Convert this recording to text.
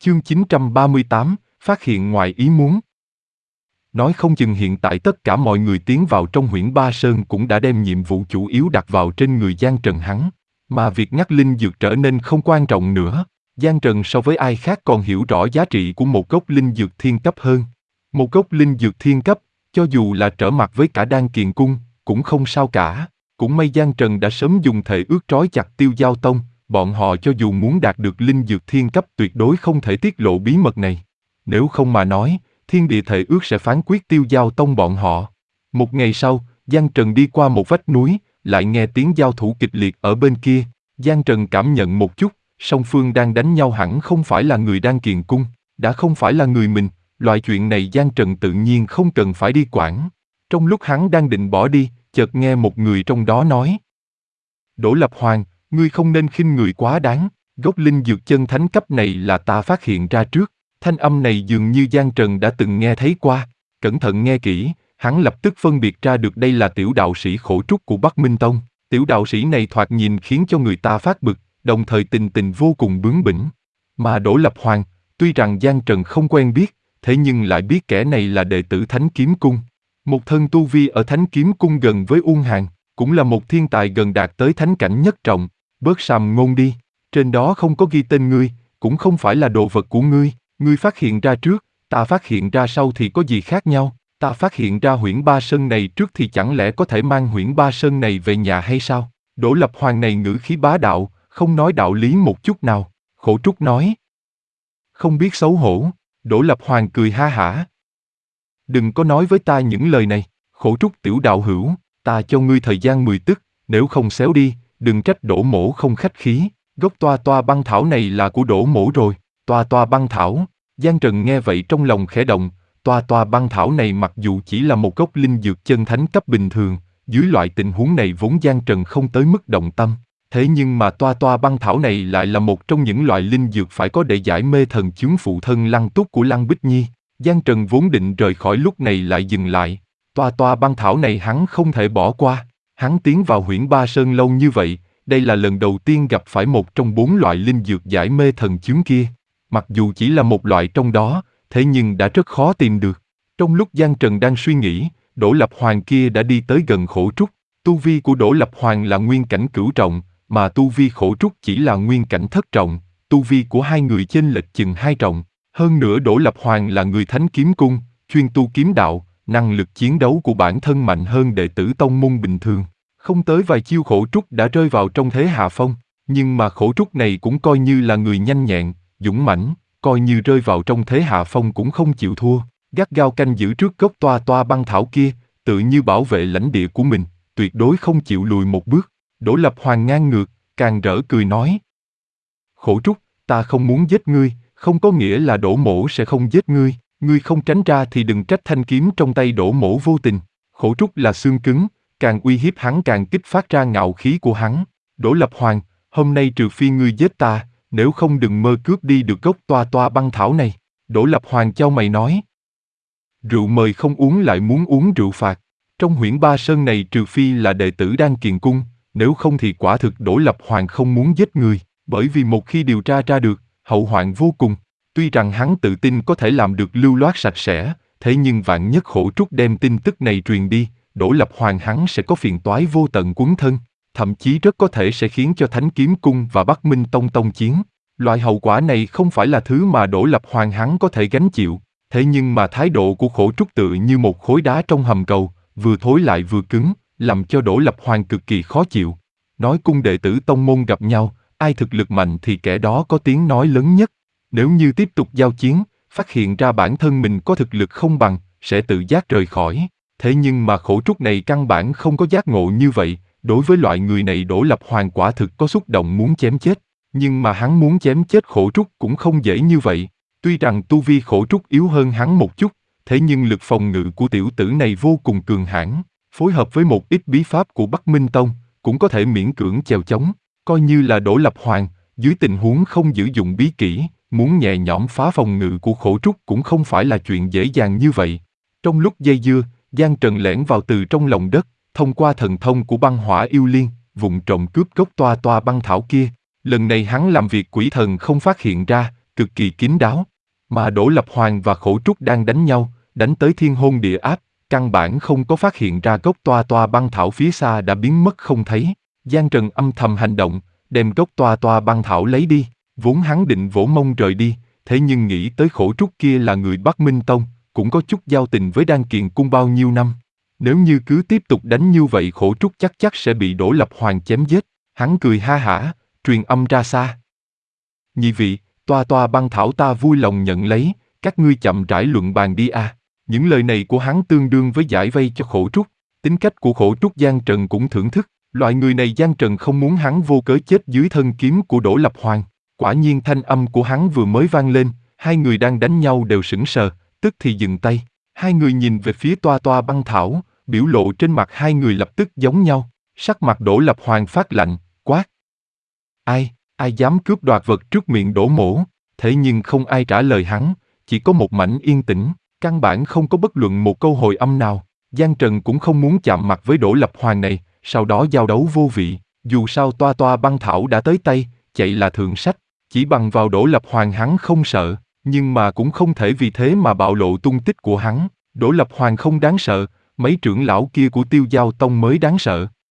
Chương 938, phát hiện ngoài ý muốn. Nói không chừng hiện tại tất cả mọi người tiến vào trong huyễn Ba Sơn cũng đã đem nhiệm vụ chủ yếu đặt vào trên người Giang Trần hắn, mà việc ngắt linh dược trở nên không quan trọng nữa. Giang Trần so với ai khác còn hiểu rõ giá trị của một gốc linh dược thiên cấp hơn. Một gốc linh dược thiên cấp, cho dù là trở mặt với cả Đan Kiền Cung, cũng không sao cả. Cũng may Giang Trần đã sớm dùng thể ước trói chặt Tiêu Giao Tông, bọn họ cho dù muốn đạt được linh dược thiên cấp tuyệt đối không thể tiết lộ bí mật này. Nếu không mà nói, thiên địa thể ước sẽ phán quyết Tiêu Giao Tông bọn họ. Một ngày sau, Giang Trần đi qua một vách núi, lại nghe tiếng giao thủ kịch liệt ở bên kia. Giang Trần cảm nhận một chút, song phương đang đánh nhau hẳn không phải là người Đan Kiền Cung, đã không phải là người mình, loại chuyện này Giang Trần tự nhiên không cần phải đi quản. Trong lúc hắn đang định bỏ đi, chợt nghe một người trong đó nói: Đỗ Lập Hoàng, ngươi không nên khinh người quá đáng, gốc linh dược chân thánh cấp này là ta phát hiện ra trước. Thanh âm này dường như Giang Trần đã từng nghe thấy qua, cẩn thận nghe kỹ, hắn lập tức phân biệt ra được đây là tiểu đạo sĩ Khổ Trúc của Bắc Minh Tông. Tiểu đạo sĩ này thoạt nhìn khiến cho người ta phát bực, đồng thời tình vô cùng bướng bỉnh. Mà Đỗ Lập Hoàng, tuy rằng Giang Trần không quen biết, thế nhưng lại biết kẻ này là đệ tử Thánh Kiếm Cung. Một thân tu vi ở Thánh Kiếm Cung gần với Uông Hàn, cũng là một thiên tài gần đạt tới thánh cảnh nhất trọng. Bớt sàm ngôn đi, trên đó không có ghi tên ngươi, cũng không phải là đồ vật của ngươi. Ngươi phát hiện ra trước, ta phát hiện ra sau thì có gì khác nhau? Ta phát hiện ra huyễn Ba Sơn này trước thì chẳng lẽ có thể mang huyễn Ba Sơn này về nhà hay sao? Đỗ Lập Hoàng này ngữ khí bá đạo, không nói đạo lý một chút nào. Khổ Trúc nói: Không biết xấu hổ. Đỗ Lập Hoàng cười ha hả: Đừng có nói với ta những lời này. Khổ Trúc tiểu đạo hữu, ta cho ngươi thời gian 10 tức, nếu không xéo đi, đừng trách Đỗ mỗ không khách khí. Gốc toa toa băng thảo này là của Đỗ mỗ rồi. Toa toa băng thảo. Giang Trần nghe vậy trong lòng khẽ động. Toa toa băng thảo này mặc dù chỉ là một gốc linh dược chân thánh cấp bình thường, dưới loại tình huống này vốn Giang Trần không tới mức động tâm. Thế nhưng mà toa toa băng thảo này lại là một trong những loại linh dược phải có để giải mê thần chướng phụ thân Lăng Túc của Lăng Bích Nhi. Giang Trần vốn định rời khỏi lúc này lại dừng lại. Toa toa băng thảo này hắn không thể bỏ qua. Hắn tiến vào huyễn Ba Sơn lâu như vậy, đây là lần đầu tiên gặp phải một trong 4 loại linh dược giải mê thần chướng kia. Mặc dù chỉ là một loại trong đó, thế nhưng đã rất khó tìm được. Trong lúc Giang Trần đang suy nghĩ, Đỗ Lập Hoàng kia đã đi tới gần Khổ Trúc. Tu vi của Đỗ Lập Hoàng là nguyên cảnh cửu trọng, mà tu vi Khổ Trúc chỉ là nguyên cảnh thất trọng. Tu vi của hai người chênh lệch chừng 2 trọng. Hơn nữa Đỗ Lập Hoàng là người Thánh Kiếm Cung, chuyên tu kiếm đạo, năng lực chiến đấu của bản thân mạnh hơn đệ tử tông môn bình thường. Không tới vài chiêu Khổ Trúc đã rơi vào trong thế hạ phong, nhưng mà Khổ Trúc này cũng coi như là người nhanh nhẹn, dũng mãnh, coi như rơi vào trong thế hạ phong cũng không chịu thua, gắt gao canh giữ trước gốc toa toa băng thảo kia, tự như bảo vệ lãnh địa của mình, tuyệt đối không chịu lùi một bước. Đỗ Lập Hoàng ngang ngược, càng rỡ cười nói: Khổ Trúc, ta không muốn giết ngươi, không có nghĩa là Đỗ mỗ sẽ không giết ngươi, ngươi không tránh ra thì đừng trách thanh kiếm trong tay Đỗ mỗ vô tình. Khổ Trúc là xương cứng, càng uy hiếp hắn càng kích phát ra ngạo khí của hắn. Đỗ Lập Hoàng, hôm nay trừ phi ngươi giết ta, nếu không đừng mơ cướp đi được gốc toa toa băng thảo này. Đỗ Lập Hoàng chau mày nói: Rượu mời không uống lại muốn uống rượu phạt. Trong huyễn Ba Sơn này trừ phi là đệ tử Đan Kiền Cung, nếu không thì quả thực Đỗ Lập Hoàng không muốn giết người, bởi vì một khi điều tra ra được, hậu hoạn vô cùng. Tuy rằng hắn tự tin có thể làm được lưu loát sạch sẽ, thế nhưng vạn nhất Khổ Trúc đem tin tức này truyền đi, Đỗ Lập Hoàng hắn sẽ có phiền toái vô tận quấn thân, thậm chí rất có thể sẽ khiến cho Thánh Kiếm Cung và Bắc Minh Tông tông chiến. Loại hậu quả này không phải là thứ mà Đỗ Lập Hoàng hắn có thể gánh chịu, thế nhưng mà thái độ của Khổ Trúc tự như một khối đá trong hầm cầu, vừa thối lại vừa cứng, làm cho Đỗ Lập Hoàng cực kỳ khó chịu. Nói cung đệ tử tông môn gặp nhau, ai thực lực mạnh thì kẻ đó có tiếng nói lớn nhất. Nếu như tiếp tục giao chiến, phát hiện ra bản thân mình có thực lực không bằng, sẽ tự giác rời khỏi. Thế nhưng mà Khổ Trúc này căn bản không có giác ngộ như vậy, đối với loại người này Đỗ Lập Hoàng quả thực có xúc động muốn chém chết. Nhưng mà hắn muốn chém chết Khổ Trúc cũng không dễ như vậy. Tuy rằng tu vi Khổ Trúc yếu hơn hắn một chút, thế nhưng lực phòng ngự của tiểu tử này vô cùng cường hãn, phối hợp với một ít bí pháp của Bắc Minh Tông, cũng có thể miễn cưỡng chèo chống. Coi như là Đỗ Lập Hoàng, dưới tình huống không sử dụng bí kỹ, muốn nhẹ nhõm phá phòng ngự của Khổ Trúc cũng không phải là chuyện dễ dàng như vậy. Trong lúc dây dưa, Giang Trần lẻn vào từ trong lòng đất, thông qua thần thông của băng hỏa yêu liên, vụng trộm cướp gốc toa toa băng thảo kia. Lần này hắn làm việc quỷ thần không phát hiện ra, cực kỳ kín đáo. Mà Đỗ Lập Hoàng và Khổ Trúc đang đánh nhau, đánh tới thiên hôn địa áp, căn bản không có phát hiện ra gốc toa toa băng thảo phía xa đã biến mất không thấy. Giang Trần âm thầm hành động, đem gốc toa toa băng thảo lấy đi, vốn hắn định vỗ mông rời đi, thế nhưng nghĩ tới Khổ Trúc kia là người Bắc Minh Tông, cũng có chút giao tình với Đan Kiền Cung bao nhiêu năm. Nếu như cứ tiếp tục đánh như vậy Khổ Trúc chắc sẽ bị Đỗ Lập Hoàng chém giết. Hắn cười ha hả, truyền âm ra xa. Nhị vị, toa toa băng thảo ta vui lòng nhận lấy, các ngươi chậm rãi luận bàn đi a. Những lời này của hắn tương đương với giải vây cho Khổ Trúc. Tính cách của Khổ Trúc Giang Trần cũng thưởng thức. Loại người này Giang Trần không muốn hắn vô cớ chết dưới thân kiếm của Đỗ Lập Hoàng. Quả nhiên thanh âm của hắn vừa mới vang lên, hai người đang đánh nhau đều sững sờ, tức thì dừng tay. Hai người nhìn về phía toa toa băng thảo, biểu lộ trên mặt hai người lập tức giống nhau. Sắc mặt Đỗ Lập Hoàng phát lạnh, quát. Ai dám cướp đoạt vật trước miệng Đỗ mỗ? Thế nhưng không ai trả lời hắn, chỉ có một mảnh yên tĩnh, căn bản không có bất luận một câu hồi âm nào. Giang Trần cũng không muốn chạm mặt với Đỗ Lập Hoàng này, sau đó giao đấu vô vị. Dù sao toa toa băng thảo đã tới tay, chạy là thượng sách. Chỉ bằng vào Đỗ Lập Hoàng hắn không sợ, nhưng mà cũng không thể vì thế mà bạo lộ tung tích của hắn. Đỗ Lập Hoàng không đáng sợ, mấy trưởng lão kia của Tiêu Giao Tông mới đáng sợ.